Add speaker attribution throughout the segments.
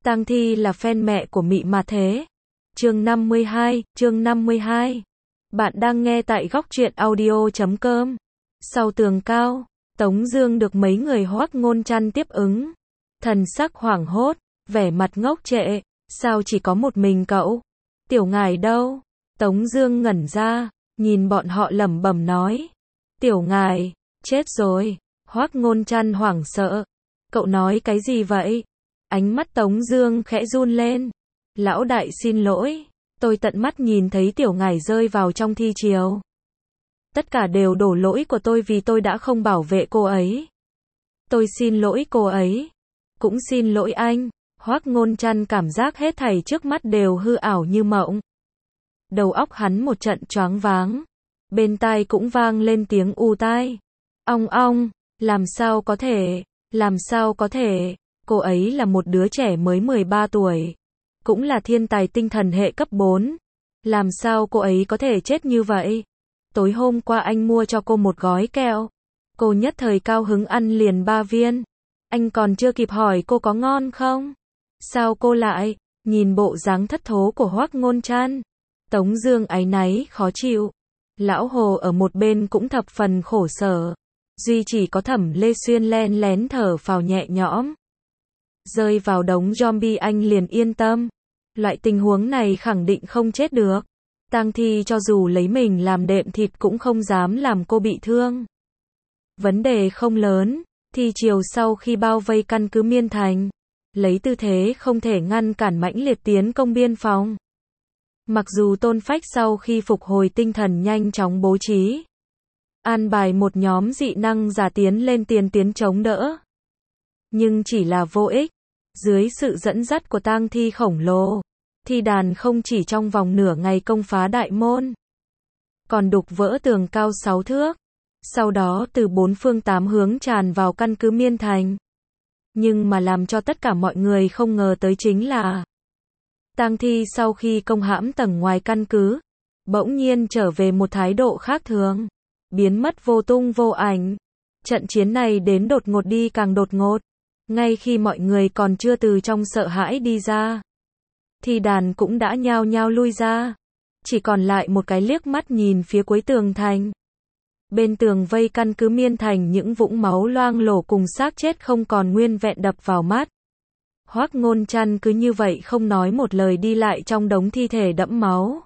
Speaker 1: Tang Thi là fan mẹ của Mị mà thế. Chương 52. Bạn đang nghe tại góc truyện audio.com. Sau tường cao, Tống Dương được mấy người Hoắc Ngôn Trăn tiếp ứng. Thần sắc hoảng hốt, vẻ mặt ngốc trệ, sao chỉ có một mình cậu? Tiểu Ngải đâu? Tống Dương ngẩn ra, nhìn bọn họ lẩm bẩm nói. Tiểu Ngải, chết rồi. Hoắc Ngôn Trăn hoảng sợ. Cậu nói cái gì vậy? Ánh mắt Tống Dương khẽ run lên. Lão đại xin lỗi, tôi tận mắt nhìn thấy Tiểu Ngải rơi vào trong thi triều. Tất cả đều đổ lỗi của tôi vì tôi đã không bảo vệ cô ấy. Tôi xin lỗi cô ấy. Cũng xin lỗi anh. Hoắc Ngôn Trăn cảm giác hết thảy trước mắt đều hư ảo như mộng. Đầu óc hắn một trận choáng váng. Bên tai cũng vang lên tiếng u tai. Ong ong, làm sao có thể, cô ấy là một đứa trẻ mới 13 tuổi. Cũng là thiên tài tinh thần hệ cấp 4. Làm sao cô ấy có thể chết như vậy? Tối hôm qua anh mua cho cô một gói kẹo. Cô nhất thời cao hứng ăn liền 3 viên. Anh còn chưa kịp hỏi cô có ngon không? Sao cô lại? Nhìn bộ dáng thất thố của Hoắc Ngôn Trăn, Tống Dương áy náy khó chịu. Lão Hồ ở một bên cũng thập phần khổ sở. Duy chỉ có Thẩm Lê Xuyên len lén thở phào nhẹ nhõm. Rơi vào đống zombie anh liền yên tâm. Loại tình huống này khẳng định không chết được. Tang Thi cho dù lấy mình làm đệm thịt cũng không dám làm cô bị thương. Vấn đề không lớn. Thi triều sau khi bao vây căn cứ Miên Thành, lấy tư thế không thể ngăn cản mãnh liệt tiến công biên phòng. Mặc dù Tôn Phách sau khi phục hồi tinh thần nhanh chóng bố trí, an bài một nhóm dị năng giả tiến lên tiền tuyến chống đỡ, nhưng chỉ là vô ích. Dưới sự dẫn dắt của tang thi khổng lồ, thi đàn không chỉ trong vòng nửa ngày công phá đại môn, còn đục vỡ tường cao 6 thước. Sau đó từ 4 phương 8 hướng tràn vào căn cứ Miên Thành. Nhưng mà làm cho tất cả mọi người không ngờ tới chính là tang thi sau khi công hãm tầng ngoài căn cứ, bỗng nhiên trở về một thái độ khác thường, biến mất vô tung vô ảnh. Trận chiến này đến đột ngột đi càng đột ngột. Ngay khi mọi người còn chưa từ trong sợ hãi đi ra, thì đàn cũng đã nhao nhao lui ra. Chỉ còn lại một cái liếc mắt nhìn phía cuối tường thành. Bên tường vây căn cứ Miên Thành những vũng máu loang lổ cùng xác chết không còn nguyên vẹn đập vào mắt. Hoắc Ngôn Trăn cứ như vậy không nói một lời đi lại trong đống thi thể đẫm máu.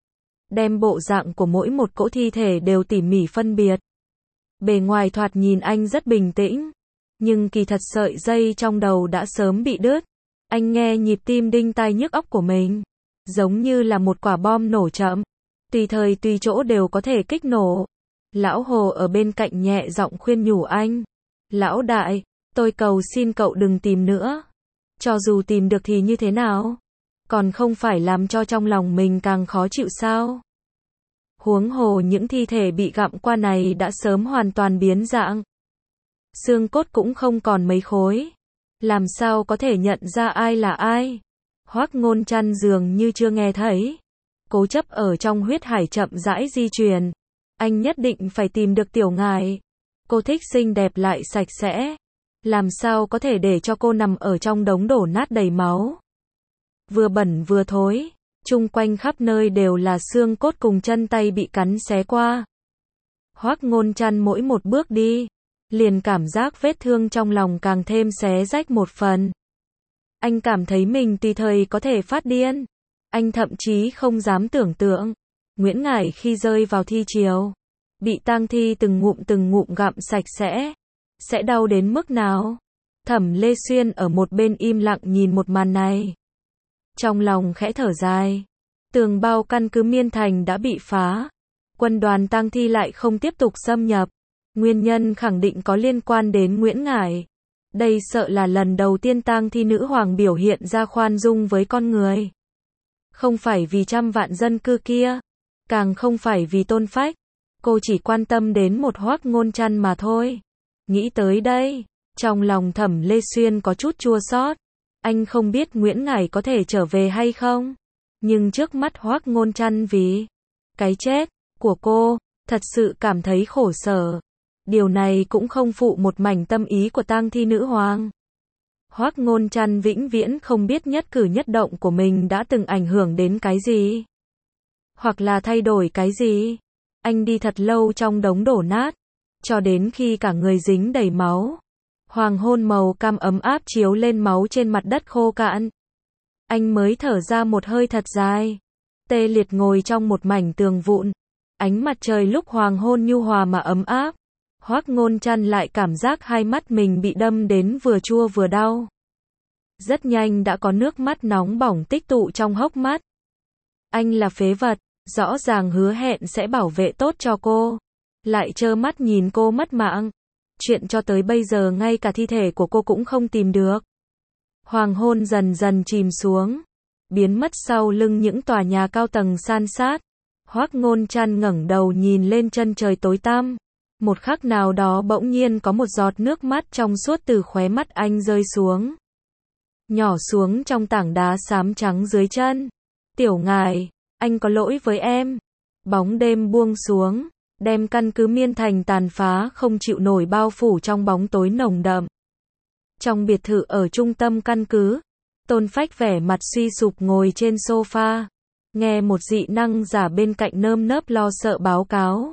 Speaker 1: Đem bộ dạng của mỗi một cỗ thi thể đều tỉ mỉ phân biệt. Bề ngoài thoạt nhìn anh rất bình tĩnh, nhưng kỳ thật sợi dây trong đầu đã sớm bị đứt. Anh nghe nhịp tim đinh tai nhức óc của mình, giống như là một quả bom nổ chậm, tùy thời tùy chỗ đều có thể kích nổ. Lão Hồ ở bên cạnh nhẹ giọng khuyên nhủ anh. Lão đại, tôi cầu xin cậu đừng tìm nữa. Cho dù tìm được thì như thế nào? Còn không phải làm cho trong lòng mình càng khó chịu sao? Huống hồ những thi thể bị gặm qua này đã sớm hoàn toàn biến dạng. Xương cốt cũng không còn mấy khối. Làm sao có thể nhận ra ai là ai? Hoắc Ngôn Trăn dường như chưa nghe thấy. Cố chấp ở trong huyết hải chậm rãi di chuyển. Anh nhất định phải tìm được Tiểu Ngải. Cô thích xinh đẹp lại sạch sẽ. Làm sao có thể để cho cô nằm ở trong đống đổ nát đầy máu. Vừa bẩn vừa thối. Chung quanh khắp nơi đều là xương cốt cùng chân tay bị cắn xé qua. Hoắc Ngôn Trăn mỗi một bước đi, liền cảm giác vết thương trong lòng càng thêm xé rách một phần. Anh cảm thấy mình tùy thời có thể phát điên. Anh thậm chí không dám tưởng tượng Nguyễn Ngải khi rơi vào thi triều, bị tang thi từng ngụm gặm sạch sẽ đau đến mức nào. Thẩm Lê Xuyên ở một bên im lặng nhìn một màn này. Trong lòng khẽ thở dài. Tường bao căn cứ Miên Thành đã bị phá. Quân đoàn tang thi lại không tiếp tục xâm nhập. Nguyên nhân khẳng định có liên quan đến Nguyễn Ngải. Đây sợ là lần đầu tiên tang thi nữ hoàng biểu hiện ra khoan dung với con người. Không phải vì trăm vạn dân cư kia. Càng không phải vì Tôn Phách. Cô chỉ quan tâm đến một Hoắc Ngôn Trăn mà thôi. Nghĩ tới đây, trong lòng Thẩm Lê Xuyên có chút chua xót. Anh không biết Nguyễn Ngải có thể trở về hay không. Nhưng trước mắt Hoắc Ngôn Trăn vì cái chết của cô, thật sự cảm thấy khổ sở. Điều này cũng không phụ một mảnh tâm ý của tang thi nữ hoàng. Hoắc Ngôn Trăn vĩnh viễn không biết nhất cử nhất động của mình đã từng ảnh hưởng đến cái gì, hoặc là thay đổi cái gì. Anh đi thật lâu trong đống đổ nát, cho đến khi cả người dính đầy máu. Hoàng hôn màu cam ấm áp chiếu lên máu trên mặt đất khô cạn. Anh mới thở ra một hơi thật dài. Tê liệt ngồi trong một mảnh tường vụn. Ánh mặt trời lúc hoàng hôn nhu hòa mà ấm áp. Hoắc Ngôn Trăn lại cảm giác hai mắt mình bị đâm đến vừa chua vừa đau. Rất nhanh đã có nước mắt nóng bỏng tích tụ trong hốc mắt. Anh là phế vật, rõ ràng hứa hẹn sẽ bảo vệ tốt cho cô, lại trơ mắt nhìn cô mất mạng. Chuyện cho tới bây giờ ngay cả thi thể của cô cũng không tìm được. Hoàng hôn dần dần chìm xuống, biến mất sau lưng những tòa nhà cao tầng san sát. Hoắc Ngôn Trăn ngẩng đầu nhìn lên chân trời tối tăm. Một khắc nào đó bỗng nhiên có một giọt nước mắt trong suốt từ khóe mắt anh rơi xuống. Nhỏ xuống trong tảng đá xám trắng dưới chân. Tiểu ngài, anh có lỗi với em. Bóng đêm buông xuống, đem căn cứ Miên Thành tàn phá không chịu nổi bao phủ trong bóng tối nồng đậm. Trong biệt thự ở trung tâm căn cứ, Tôn Phách vẻ mặt suy sụp ngồi trên sofa, nghe một dị năng giả bên cạnh nơm nớp lo sợ báo cáo.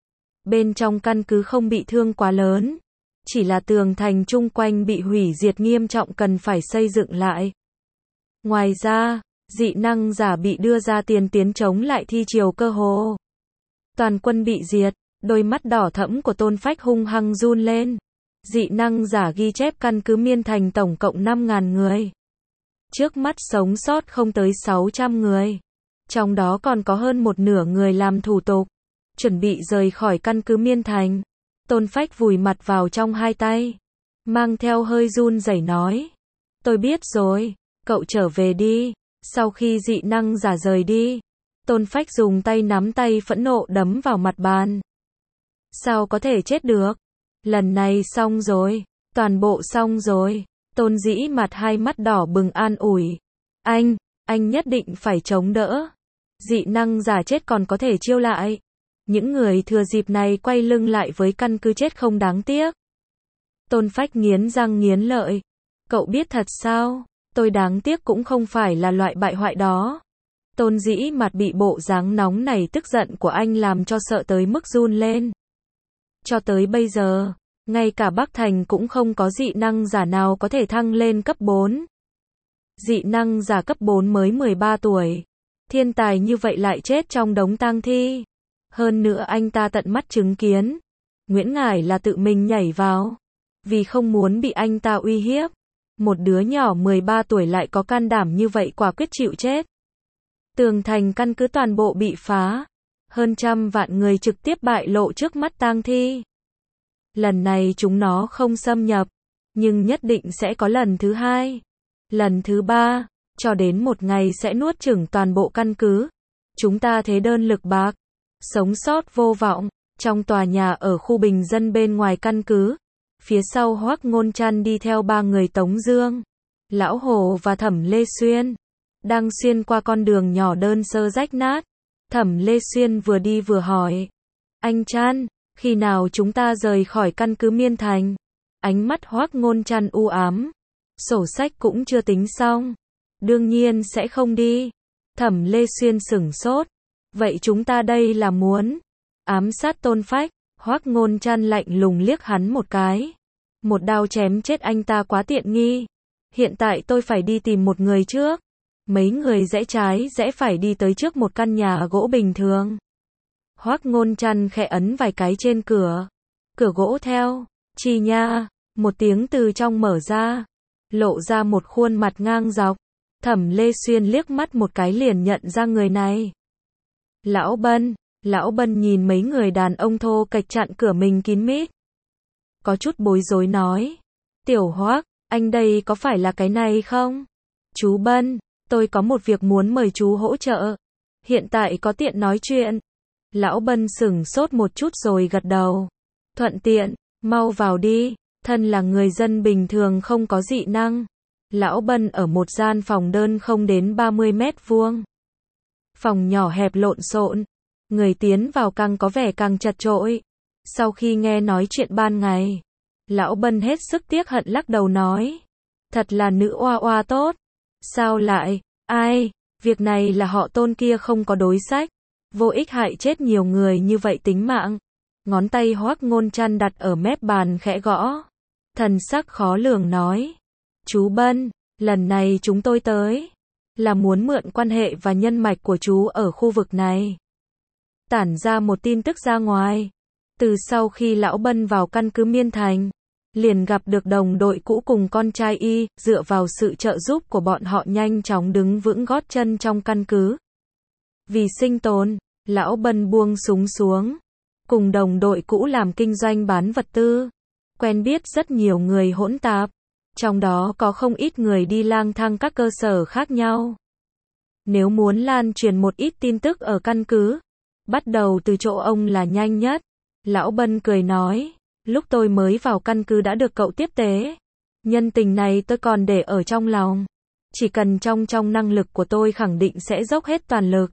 Speaker 1: Bên trong căn cứ không bị thương quá lớn, chỉ là tường thành chung quanh bị hủy diệt nghiêm trọng cần phải xây dựng lại. Ngoài ra, dị năng giả bị đưa ra tiền tiến chống lại thi triều cơ hồ. Toàn quân bị diệt, đôi mắt đỏ thẫm của Tôn Phách hung hăng run lên. Dị năng giả ghi chép căn cứ Miên Thành tổng cộng 5.000 người. Trước mắt sống sót không tới 600 người. Trong đó còn có hơn một nửa người làm thủ tục, chuẩn bị rời khỏi căn cứ Miên Thành. Tôn Phách vùi mặt vào trong hai tay, mang theo hơi run rẩy nói. Tôi biết rồi, cậu trở về đi. Sau khi dị năng giả rời đi, Tôn Phách dùng tay nắm tay phẫn nộ đấm vào mặt bàn. Sao có thể chết được? Lần này xong rồi, toàn bộ xong rồi. Tôn Dĩ mặt hai mắt đỏ bừng an ủi. Anh nhất định phải chống đỡ. Dị năng giả chết còn có thể chiêu lại. Những người thừa dịp này quay lưng lại với căn cứ chết không đáng tiếc. Tôn Phách nghiến răng nghiến lợi. Cậu biết thật sao? Tôi đáng tiếc cũng không phải là loại bại hoại đó. Tôn Dĩ mặt bị bộ dáng nóng này tức giận của anh làm cho sợ tới mức run lên. Cho tới bây giờ, ngay cả Bắc Thành cũng không có dị năng giả nào có thể thăng lên cấp 4. Dị năng giả cấp 4 mới 13 tuổi. Thiên tài như vậy lại chết trong đống tang thi. Hơn nữa anh ta tận mắt chứng kiến. Nguyễn Ngải là tự mình nhảy vào. Vì không muốn bị anh ta uy hiếp. Một đứa nhỏ 13 tuổi lại có can đảm như vậy quả quyết chịu chết. Tường thành căn cứ toàn bộ bị phá. Hơn trăm vạn người trực tiếp bại lộ trước mắt tang thi. Lần này chúng nó không xâm nhập, nhưng nhất định sẽ có lần thứ hai, lần thứ ba, cho đến một ngày sẽ nuốt chửng toàn bộ căn cứ. Chúng ta thế đơn lực bạc, sống sót vô vọng. Trong tòa nhà ở khu bình dân bên ngoài căn cứ, phía sau Hoắc Ngôn Trăn đi theo ba người Tống Dương, Lão Hồ và Thẩm Lê Xuyên, đang xuyên qua con đường nhỏ đơn sơ rách nát. Thẩm Lê Xuyên vừa đi vừa hỏi, anh Trăn, khi nào chúng ta rời khỏi căn cứ Miên Thành? Ánh mắt Hoắc Ngôn Trăn u ám, sổ sách cũng chưa tính xong, đương nhiên sẽ không đi. Thẩm Lê Xuyên sửng sốt, vậy chúng ta đây là muốn ám sát Tôn Phách? Hoắc Ngôn Trăn lạnh lùng liếc hắn một cái, một đao chém chết anh ta quá tiện nghi. Hiện tại tôi phải đi tìm một người trước. Mấy người rẽ trái rẽ phải đi tới trước một căn nhà gỗ bình thường. Hoắc Ngôn Trăn khẽ ấn vài cái trên cửa. Cửa gỗ theo, chi nha, một tiếng từ trong mở ra, lộ ra một khuôn mặt ngang dọc. Thẩm Lê Xuyên liếc mắt một cái liền nhận ra người này. Lão Bân nhìn mấy người đàn ông thô kệch chặn cửa mình kín mít. Có chút bối rối nói. Tiểu Hoắc, anh đây có phải là cái này không? Chú Bân, tôi có một việc muốn mời chú hỗ trợ. Hiện tại có tiện nói chuyện. Lão Bân sửng sốt một chút rồi gật đầu. Thuận tiện, mau vào đi. Thân là người dân bình thường không có dị năng. Lão Bân ở một gian phòng đơn không đến 30 mét vuông. Phòng nhỏ hẹp lộn xộn. Người tiến vào càng có vẻ càng chật chội. Sau khi nghe nói chuyện ban ngày, Lão Bân hết sức tiếc hận lắc đầu nói. Thật là nữ oa oa tốt. Sao lại, ai, việc này là họ Tôn kia không có đối sách. Vô ích hại chết nhiều người như vậy tính mạng. Ngón tay Hoắc Ngôn Trăn đặt ở mép bàn khẽ gõ. Thần sắc khó lường nói. Chú Bân, lần này chúng tôi tới. Là muốn mượn quan hệ và nhân mạch của chú ở khu vực này. Tản ra một tin tức ra ngoài. Từ sau khi Lão Bân vào căn cứ Miên Thành, liền gặp được đồng đội cũ cùng con trai y, dựa vào sự trợ giúp của bọn họ nhanh chóng đứng vững gót chân trong căn cứ. Vì sinh tồn, Lão Bân buông súng xuống, cùng đồng đội cũ làm kinh doanh bán vật tư, quen biết rất nhiều người hỗn tạp, trong đó có không ít người đi lang thang các cơ sở khác nhau. Nếu muốn lan truyền một ít tin tức ở căn cứ, bắt đầu từ chỗ ông là nhanh nhất. Lão Bân cười nói, lúc tôi mới vào căn cứ đã được cậu tiếp tế. Nhân tình này tôi còn để ở trong lòng. Chỉ cần trong năng lực của tôi khẳng định sẽ dốc hết toàn lực.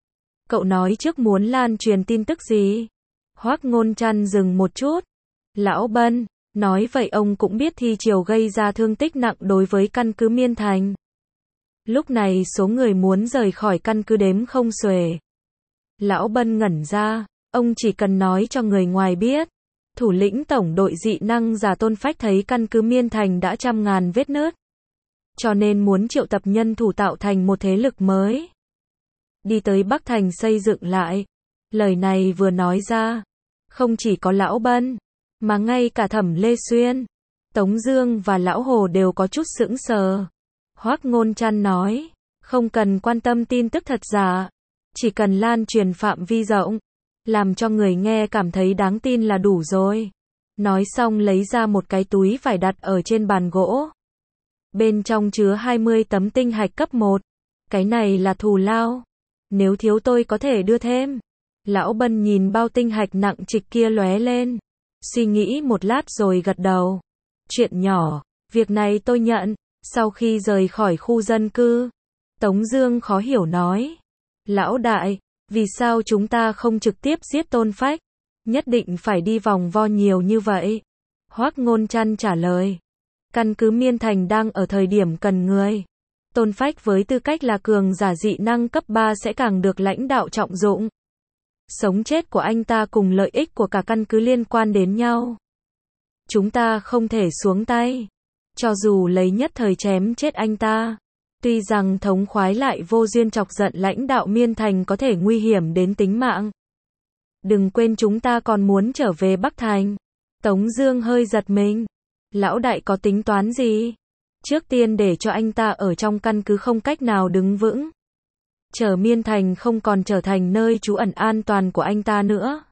Speaker 1: Cậu nói trước muốn lan truyền tin tức gì? Hoắc Ngôn Trăn dừng một chút. Lão Bân, nói vậy ông cũng biết Thi Triều gây ra thương tích nặng đối với căn cứ Miên Thành. Lúc này số người muốn rời khỏi căn cứ đếm không xuể. Lão Bân ngẩn ra, ông chỉ cần nói cho người ngoài biết. Thủ lĩnh tổng đội dị năng giả Tôn Phách thấy căn cứ Miên Thành đã trăm ngàn vết nứt. Cho nên muốn triệu tập nhân thủ tạo thành một thế lực mới. Đi tới Bắc Thành xây dựng lại. Lời này vừa nói ra, không chỉ có Lão Bân, mà ngay cả Thẩm Lê Xuyên, Tống Dương và Lão Hồ đều có chút sững sờ. Hoắc Ngôn Trăn nói, không cần quan tâm tin tức thật giả, chỉ cần lan truyền phạm vi rộng, làm cho người nghe cảm thấy đáng tin là đủ rồi. Nói xong lấy ra một cái túi vải đặt ở trên bàn gỗ. Bên trong chứa 20 tấm tinh hạch cấp 1. Cái này là thù lao. Nếu thiếu tôi có thể đưa thêm. Lão Bân nhìn bao tinh hạch nặng trịch kia lóe lên. Suy nghĩ một lát rồi gật đầu. Chuyện nhỏ, việc này tôi nhận. Sau khi rời khỏi khu dân cư, Tống Dương khó hiểu nói. Lão đại, vì sao chúng ta không trực tiếp giết Tôn Phách? Nhất định phải đi vòng vo nhiều như vậy. Hoắc Ngôn Trăn trả lời. Căn cứ Miên Thành đang ở thời điểm cần người. Tôn Phách với tư cách là cường giả dị năng cấp 3 sẽ càng được lãnh đạo trọng dụng. Sống chết của anh ta cùng lợi ích của cả căn cứ liên quan đến nhau. Chúng ta không thể xuống tay. Cho dù lấy nhất thời chém chết anh ta. Tuy rằng thống khoái lại vô duyên chọc giận lãnh đạo Miên Thành có thể nguy hiểm đến tính mạng. Đừng quên chúng ta còn muốn trở về Bắc Thành. Tống Dương hơi giật mình. Lão đại có tính toán gì? Trước tiên để cho anh ta ở trong căn cứ không cách nào đứng vững. Chờ Miên Thành không còn trở thành nơi trú ẩn an toàn của anh ta nữa.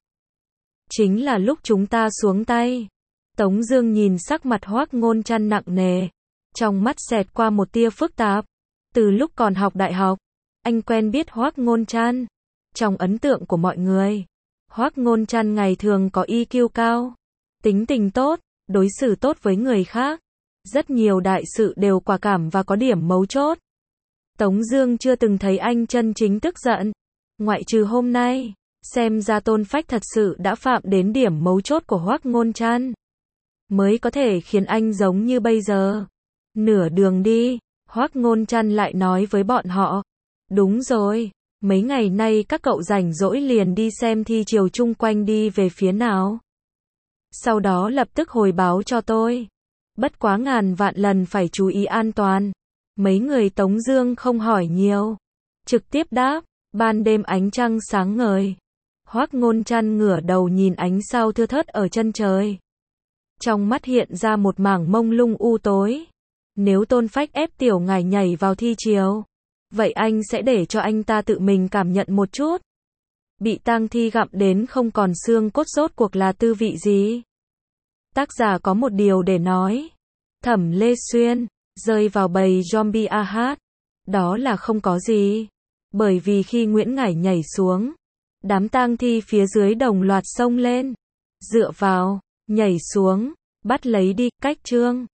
Speaker 1: Chính là lúc chúng ta xuống tay. Tống Dương nhìn sắc mặt Hoắc Ngôn Trăn nặng nề. Trong mắt xẹt qua một tia phức tạp. Từ lúc còn học đại học, anh quen biết Hoắc Ngôn Trăn. Trong ấn tượng của mọi người, Hoắc Ngôn Trăn ngày thường có EQ cao, tính tình tốt, đối xử tốt với người khác. Rất nhiều đại sự đều quả cảm và có điểm mấu chốt. Tống Dương chưa từng thấy anh chân chính tức giận. Ngoại trừ hôm nay, xem ra Tôn Phách thật sự đã phạm đến điểm mấu chốt của Hoắc Ngôn Trăn, mới có thể khiến anh giống như bây giờ. Nửa đường đi, Hoắc Ngôn Trăn lại nói với bọn họ. Đúng rồi, mấy ngày nay các cậu rảnh rỗi liền đi xem Thi Triều chung quanh đi về phía nào. Sau đó lập tức hồi báo cho tôi. Bất quá ngàn vạn lần phải chú ý an toàn. Mấy người Tống Dương không hỏi nhiều, trực tiếp đáp. Ban đêm ánh trăng sáng ngời. Hoắc Ngôn Trăn ngửa đầu nhìn ánh sao thưa thớt ở chân trời. Trong mắt hiện ra một mảng mông lung u tối. Nếu Tôn Phách ép tiểu ngải nhảy vào Thi Triều, vậy anh sẽ để cho anh ta tự mình cảm nhận một chút. Bị tang thi gặm đến không còn xương cốt rốt cuộc là tư vị gì? Tác giả có một điều để nói. Thẩm Lê Xuyên, rơi vào bầy zombie AH. Đó là không có gì. Bởi vì khi Nguyễn Ngải nhảy xuống, đám tang thi phía dưới đồng loạt xông lên. Dựa vào, nhảy xuống, bắt lấy đi, cách chương.